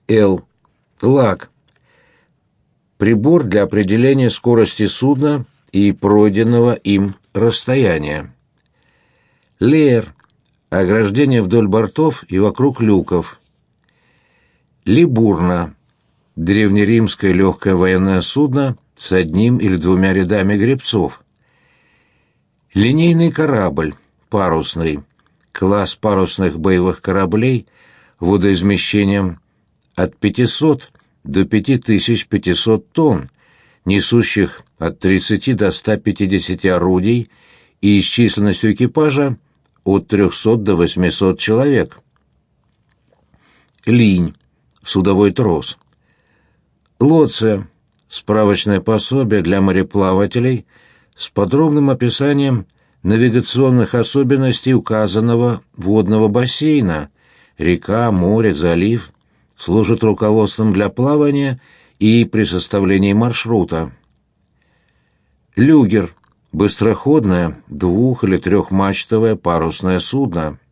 Л. Лаг. Прибор для определения скорости судна и пройденного им расстояния. Леер. Ограждение вдоль бортов и вокруг люков. Либурна. Древнеримское легкое военное судно с одним или двумя рядами гребцов. Линейный корабль, парусный. Класс парусных боевых кораблей водоизмещением от 500 до 5500 тонн, несущих от 30 до 150 орудий и с численностью экипажа от 300 до 800 человек. Линь, судовой трос. Лоция, справочное пособие для мореплавателей с подробным описанием навигационных особенностей указанного водного бассейна, река, море, залив, служит руководством для плавания и при составлении маршрута. Люгер, быстроходное двух- или трехмачтовое парусное судно.